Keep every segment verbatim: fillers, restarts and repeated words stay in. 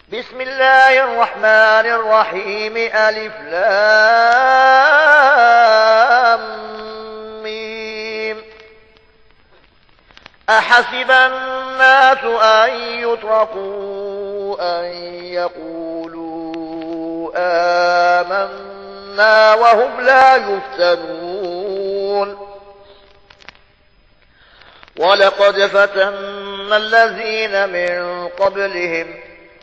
بسم الله الرحمن الرحيم ألف لام ميم. أحسب الناس أن يتركوا أن يقولوا آمنا وهم لا يفتنون. ولقد فتنا الذين من قبلهم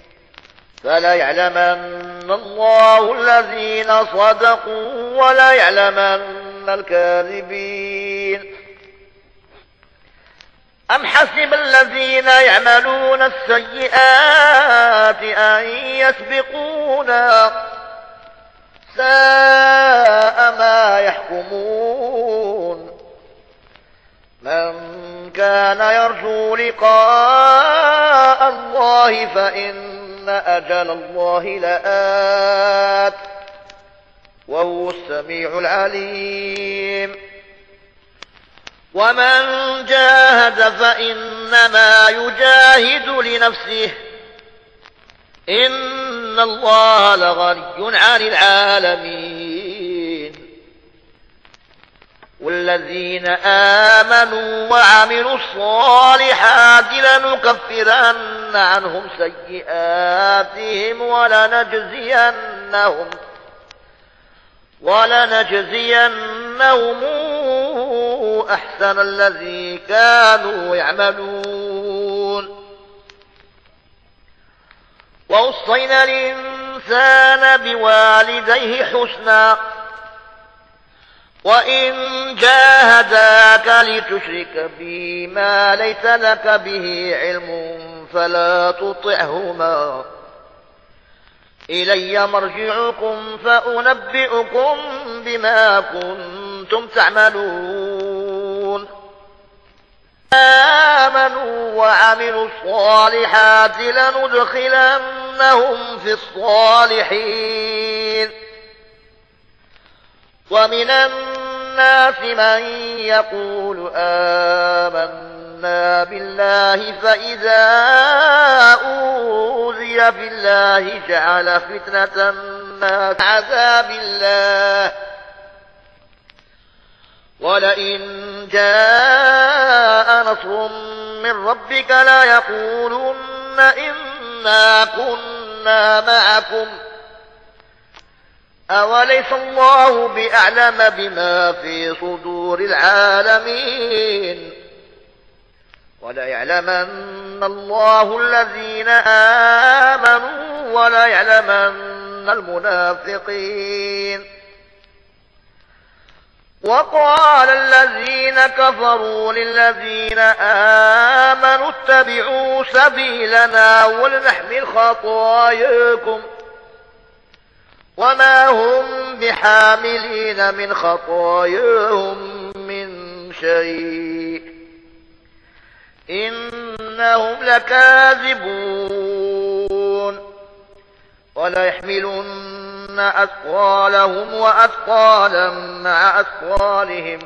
فليعلمن الله الذين صدقوا وليعلمن الكاذبين. أم حسب الذين يعملون السيئات أن يسبقونا ساء ما يحكمون. من كان يرجو لقاء الله فإن أجل الله لآت وهو السميع العليم. ومن جاهد فإنما يجاهد لنفسه إن الله لغني عن العالمين. والذين آمنوا وعملوا الصالحات لنكفرن عنهم سيئاتهم ولنجزينهم ولنجزينهم أحسن الذي كانوا يعملون. ووصينا الإنسان بوالديه حسنا وإن جاهداك لتشرك بي ما ليس لك به علم فلا تطعهما إلي مرجعكم فأنبئكم بما كنتم تعملون. آمنوا وعملوا الصالحات لندخلنهم في الصالحين. ومن الناس من يقول آمنا بالله فإذا أوذي في الله جعل فتنة الناس عذاب الله ولئن جاء نصر من ربك لا يقولن إنا كنا معكم أوليس الله بأعلم بما في صدور العالمين. وليعلمن الله الذين آمنوا وليعلمن المنافقين. وقال الذين كفروا للذين آمنوا اتبعوا سبيلنا ولنحمل خطاياكم وما هم بحاملين من خطاياهم من شيء إنهم لكاذبون. وليحملن أثقالهم وأثقالا مع أثقالهم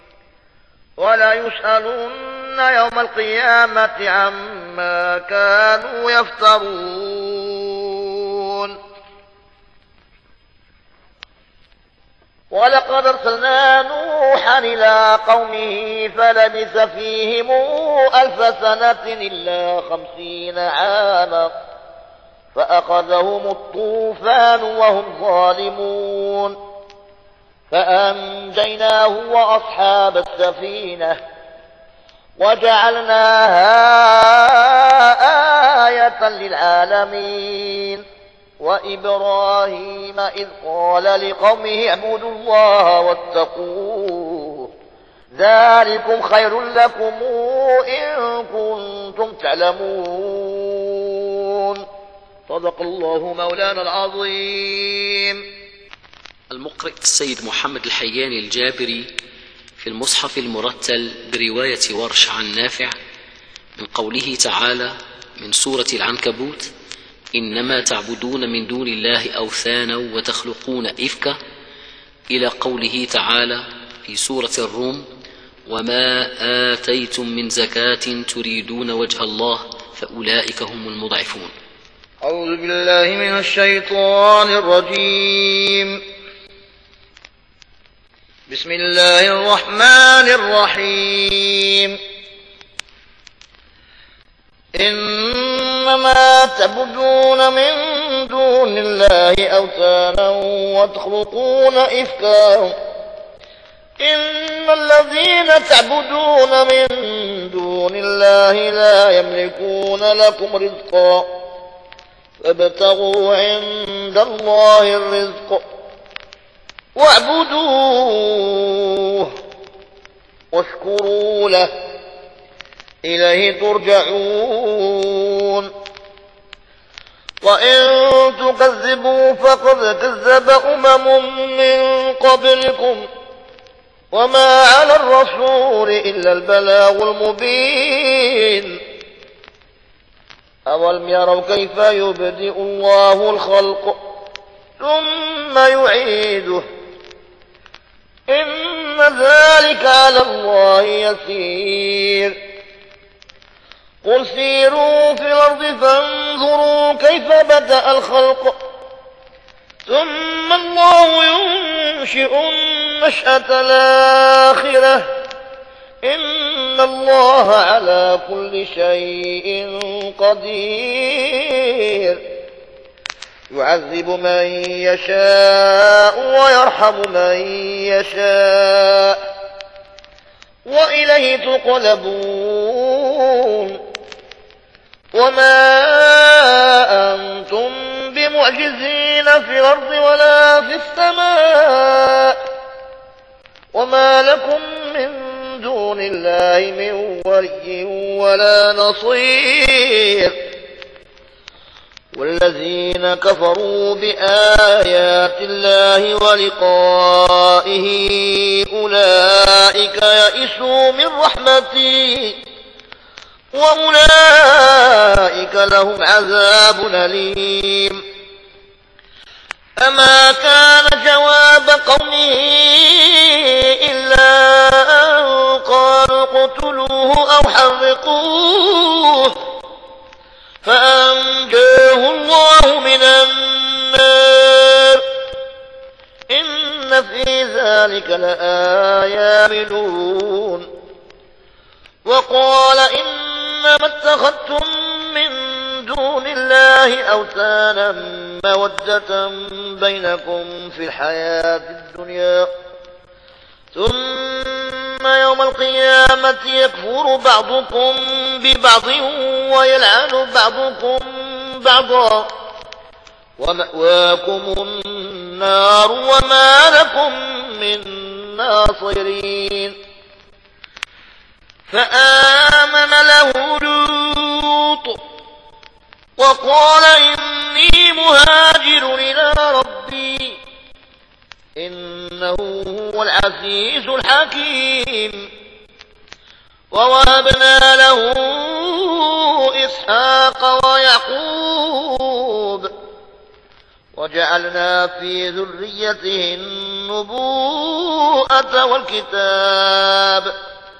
وليسألن يوم القيامة عما كانوا يفترون. ولقد أرسلنا نوحا إلى قومه فلبث فيهم ألف سنة إلا خمسين عاما فأخذهم الطوفان وهم ظالمون فأنجيناه وأصحاب السفينة وجعلناها آية للعالمين. وإبراهيم إذ قال لقومه اعبدوا الله واتقوه ذلكم خير لكم إن كنتم تعلمون. صدق الله مولانا العظيم. المقرئ السيد محمد الحياني الجابري في المصحف المرتل برواية ورش عن نافع من قوله تعالى من سورة العنكبوت إنما تعبدون من دون الله أوثانا وتخلقون إفكا إلى قوله تعالى في سورة الروم وما آتيتم من زكاة تريدون وجه الله فأولئك هم المضعفون. أعوذ بالله من الشيطان الرجيم. بسم الله الرحمن الرحيم. إنما تعبدون من دون الله أوثانا وتخلقون إفكا إن الذين تعبدون من دون الله لا يملكون لكم رزقا فابتغوا عند الله الرزق واعبدوه واشكروا له إليه ترجعون. وإن تكذبوا فقد كذب أمم من قبلكم وما على الرسول إلا البلاغ المبين. أولم يروا كيف يبدئ الله الخلق ثم يعيده إن ذلك على الله يسير. قل سيروا في الأرض فانظروا كيف بدأ الخلق ثم الله ينشئ النشأة الآخرة إن الله على كل شيء قدير. يعذب من يشاء ويرحم من يشاء وإليه تقلبون. وما أنتم بمعجزين في الأرض ولا في السماء وما لكم من دون الله من ولي ولا نصير. والذين كفروا بآيات الله ولقائه أولئك يئسوا من رحمتي وأولئك لهم عذاب أليم. أما كان جواب قومه إلا أن قالوا اقتلوه أو حرقوه فأنجاه الله من النار إن في ذلك لآيات لون. وقال إنما اتخذتم من دون الله أوثانا مودة بينكم في الحياة الدنيا ثم يوم القيامة يكفر بعضكم ببعض ويلعن بعضكم بعضا ومأواكم النار وما لكم من ناصرين. فآمن له لوط وقال إني مهاجر إلى ربي إنه هو العزيز الحكيم. ووهبنا له إسحاق ويعقوب وجعلنا في ذريته النبوءة والكتاب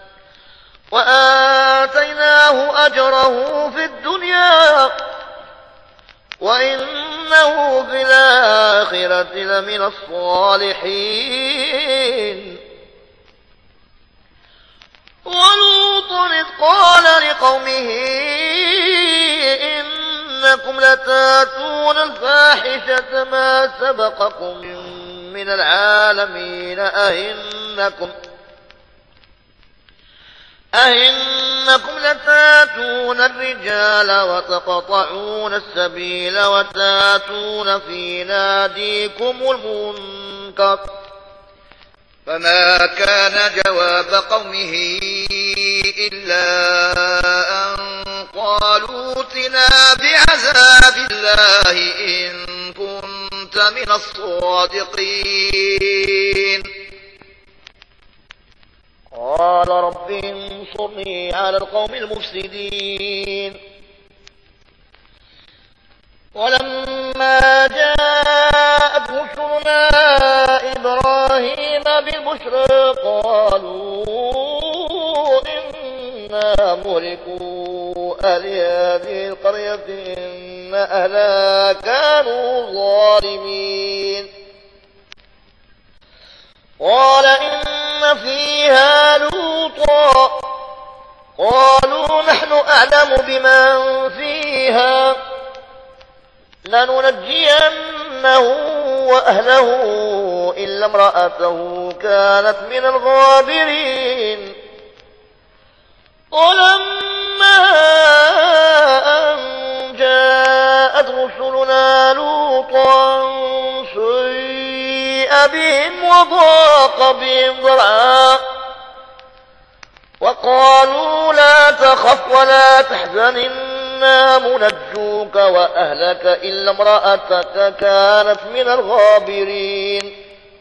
وآتيناه أجره في الدنيا وإنه في الآخرة لمن الصالحين. ولوط إذ قال لقومه إنكم لتاتون الفاحشة ما سبقكم من العالمين أئنكم أئنكم لتاتون الرجال وتقطعون السبيل وتاتون في ناديكم المنكر. فما كان جواب قومه إلا أن قالوا ائتنا بعذاب الله إن كنت من الصادقين. قال رب انصرني على القوم المفسدين. ولما جاءت رسلنا إبراهيم بالبشرى قالوا إنا مهلكو أهل هذه القرية إن إن أهلها كانوا ظالمين. قال إن فيها لوطا قالوا نحن أعلم بمن فيها لننجينه وأهله إلا امرأته كانت من الغابرين. ولما أن جاءت رسلنا لوطا سيء بهم وضاق بهم ذرعا وقالوا لا تخف ولا تحزن إنا منجوك وأهلك إلا امرأتك كانت من الغابرين.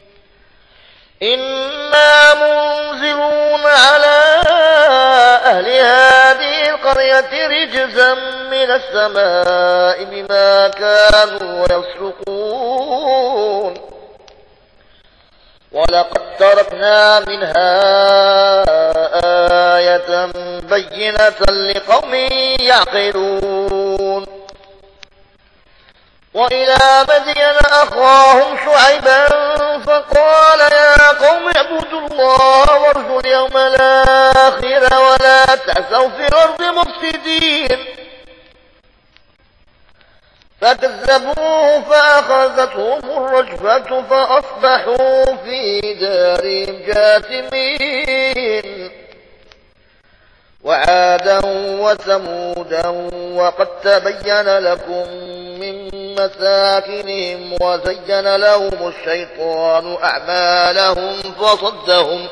إنا منزلون على أهل هذه القرية رجزا من السماء بما كانوا يفسقون. ولقد تركنا منها آية بينة لقوم يعقلون. وإلى مدين أخاهم شعيبا فقال يا قوم اعبدوا الله وارجوا اليوم الآخر ولا تعثوا في الأرض مفسدين. فكذبوه فأخذتهم الرجفة فأصبحوا في دارهم جاثمين. وعادا وثمودا وقد تبين لكم من مساكنهم وزين لهم الشيطان أعمالهم فصدهم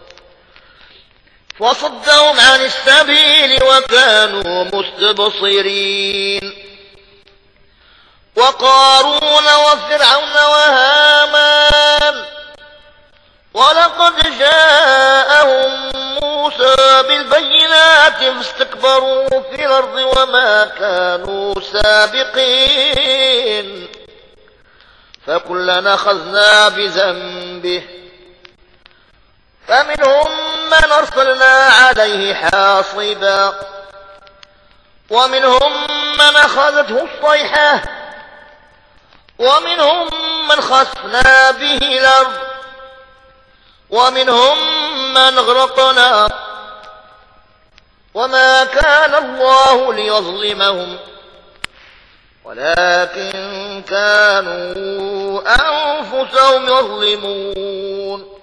فصدهم عن السبيل وكانوا مستبصرين. وقارون وفرعون وهامان ولقد جاءهم موسى بالبينات فاستكبروا في الأرض وما كانوا سابقين. فكلنا أخذنا بذنبه فمنهم من أرسلنا عليه حاصبا ومنهم من أخذته الصيحة ومنهم من خسفنا به الأرض ومنهم من أغرقنا وما كان الله ليظلمهم ولكن كانوا أنفسهم يظلمون.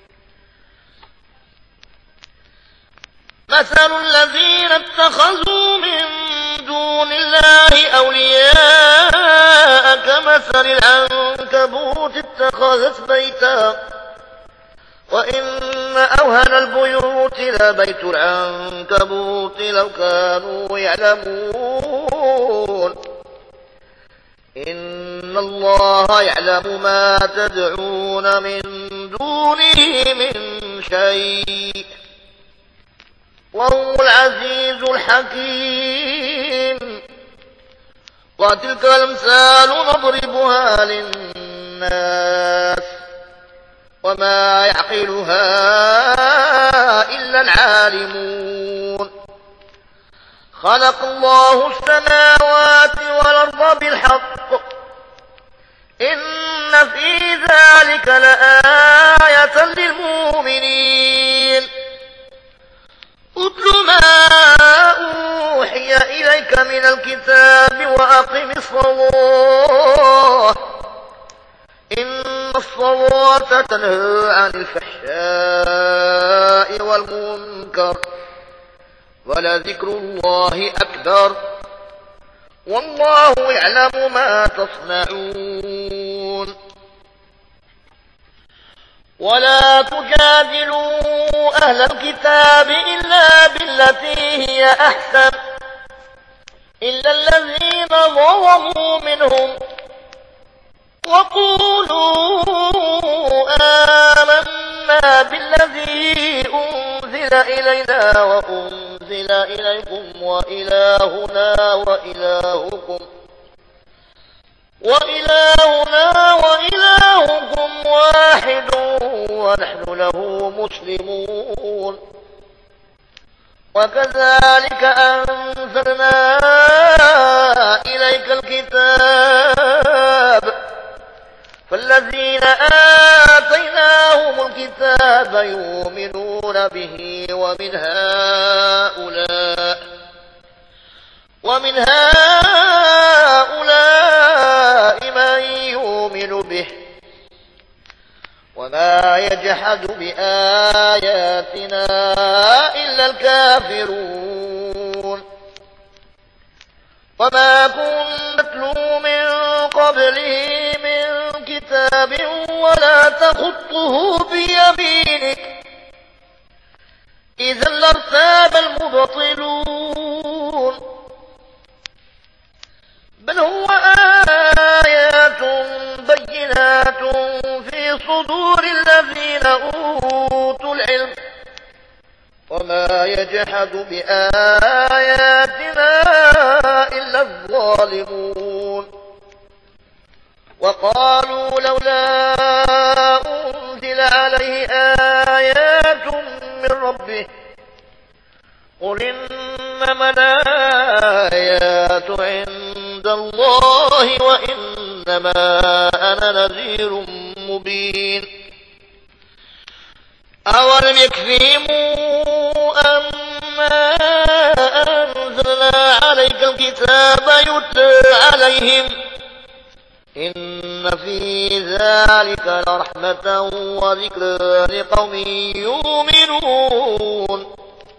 مثل الذين اتخذوا من دون الله أولياء كمثل العنكبوت اتخذت بيتا وإن أوهن البيوت لبيت العنكبوت لو كانوا يعلمون. إن الله يعلم ما تدعون من دونه من شيء وهو العزيز الحكيم. وتلك الأمثال نضربها للناس وما يعقلها إلا العالمون. خلق الله السماوات والأرض بالحق إن في ذلك لآية للمؤمنين. اتل ما أوحي إليك من الكتاب وأقم الصلاة إن الصلاة تنهى عن الفحشاء والمنكر ولذكر الله أكبر والله يعلم ما تصنعون. ولا تجادلوا أهل الكتاب إلا بالتي هي أحسن إلا الذين ظلموا منهم وقولوا آمنا بالذي أنزل إلينا وأنزل إليكم وإلهنا وإلهكم وإلهنا وإلهكم واحد ونحن له مسلمون. وكذلك أنزلنا إليك الكتاب فالذين آتيناهم الكتاب يؤمنون به ومن هؤلاء ومن هؤلاء من يؤمن به وما يجحد بآياتنا إلا الكافرون وما كنت نتلو من قبله من كتاب ولا تخطه بيمينك إذا لارتاب المبطلون بل هو آيات بينات في صدور الذين أوتوا العلم وما يجحد بآياتنا إلا الظالمون وقالوا لولا أنزل عليه آيات من ربه قل إنما الآيات عند الله وإنما أنا نذير مبين أولم يكفهم أما أنزلنا عليك الكتاب يتلى عليهم إن في ذلك لرحمة وذكرى لقوم يؤمنون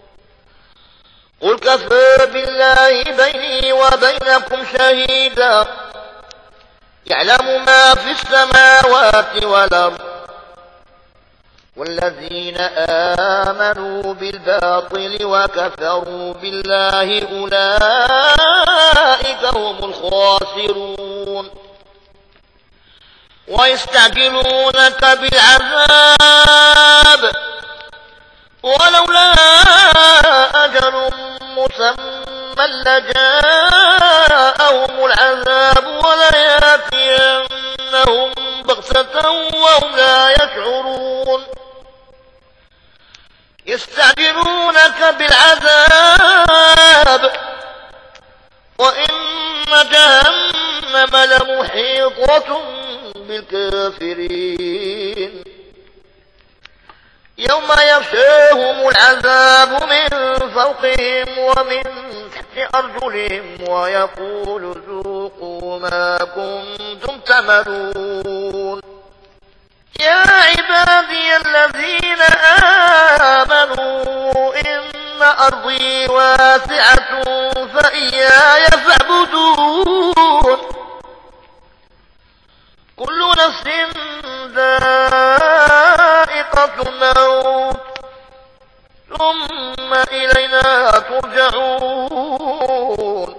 قل كفى بالله بيني وبينكم شهيدا يعلم ما في السماوات والأرض والذين آمنوا بالباطل وكفروا بالله أولئك هم الخاسرون ويستعجلونك بالعذاب ولولا أجل مسمى لجاءهم العذاب ولياتينهم بغتة وهم لا يشعرون يستعجلونك بالعذاب وإن جهنم لمحيطة بالكافرين يوم يغشاهم العذاب من فوقهم ومن تحت أرجلهم ويقول ذوقوا ما كنتم تعملون يا عبادي الذين آمنوا إن أرضي واسعة فإياي فاعبدون كل نفس ذائقة الموت ثم إلينا ترجعون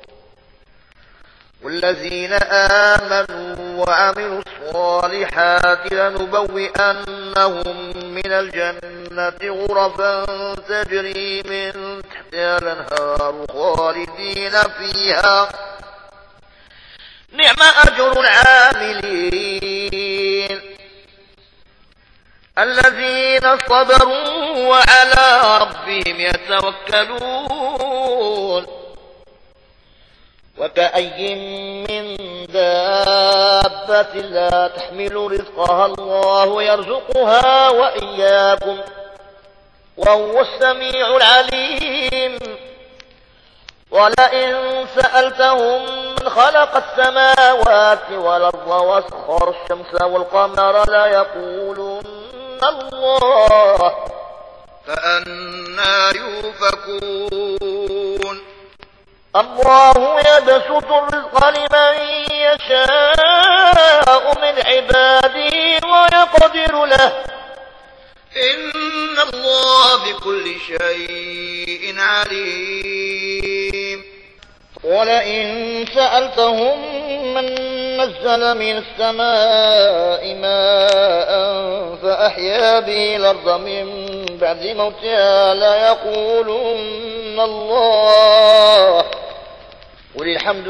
والذين آمنوا وعملوا الصالحات لنبوئنهم من الجنة غرفا تجري من تحتها الأنهار خالدين فيها نعم أجر العاملين الذين صبروا وعلى ربهم يتوكلون وكأي من دابة لا تحمل رزقها الله يرزقها وإياكم وهو السميع العليم ولئن سألتهم من خلق السماوات والأرض وسخر الشمس والقمر ليقولن الله فأنى يؤفكون الله يبسط الرزق لمن يشاء من عباده ويقدر له إن الله بكل شيء عليم ولئن سألتهم من نزل من السماء ماء فأحيا به الأرض من بعد موتها ليقولن الله قل الحمد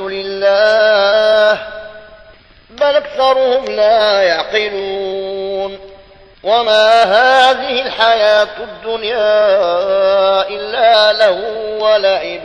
لله بل أكثرهم لا يعقلون وما هذه الحياة الدنيا إلا لهو ولعب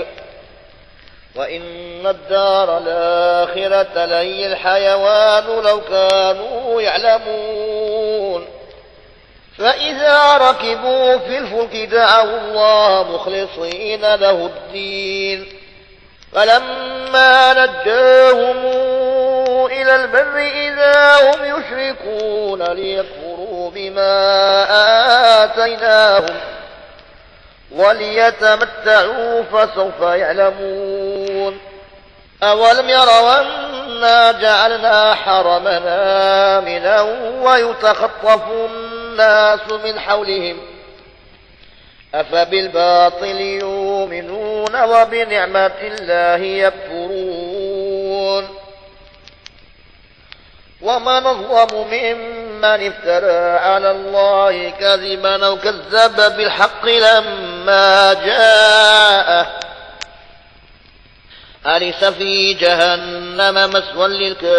وإن الدار الآخرة لهي الحيوان لو كانوا يعلمون فإذا ركبوا في الفلك دعوا الله مخلصين له الدين فلما نجاهم إلى البر إذا هم يشركون ليكفروا بما آتيناهم وليتمتعوا فسوف يعلمون أولم يروا أنا جعلنا حرمنا آمنا ويتخطف الناس من حولهم أفبالباطل يؤمنون وبنعمة الله يكفرون ومن أظلم ممن افترى على الله كذبا أو كذب بالحق لما جاءه أليس في جهنم مثوى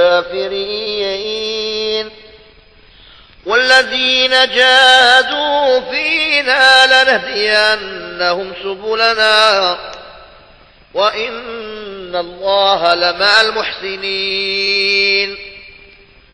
للكافرين والذين جاهدوا فينا لنهدينهم سبلنا وإن الله لمع المحسنين